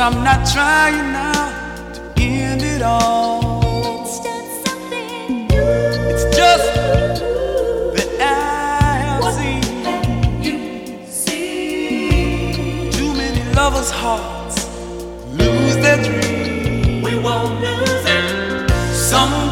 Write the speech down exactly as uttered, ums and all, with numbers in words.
I'm not trying now to end it all. It's just something new. It's just that I have What seen have you seen? too many lovers' hearts lose their dreams. We won't lose it. Some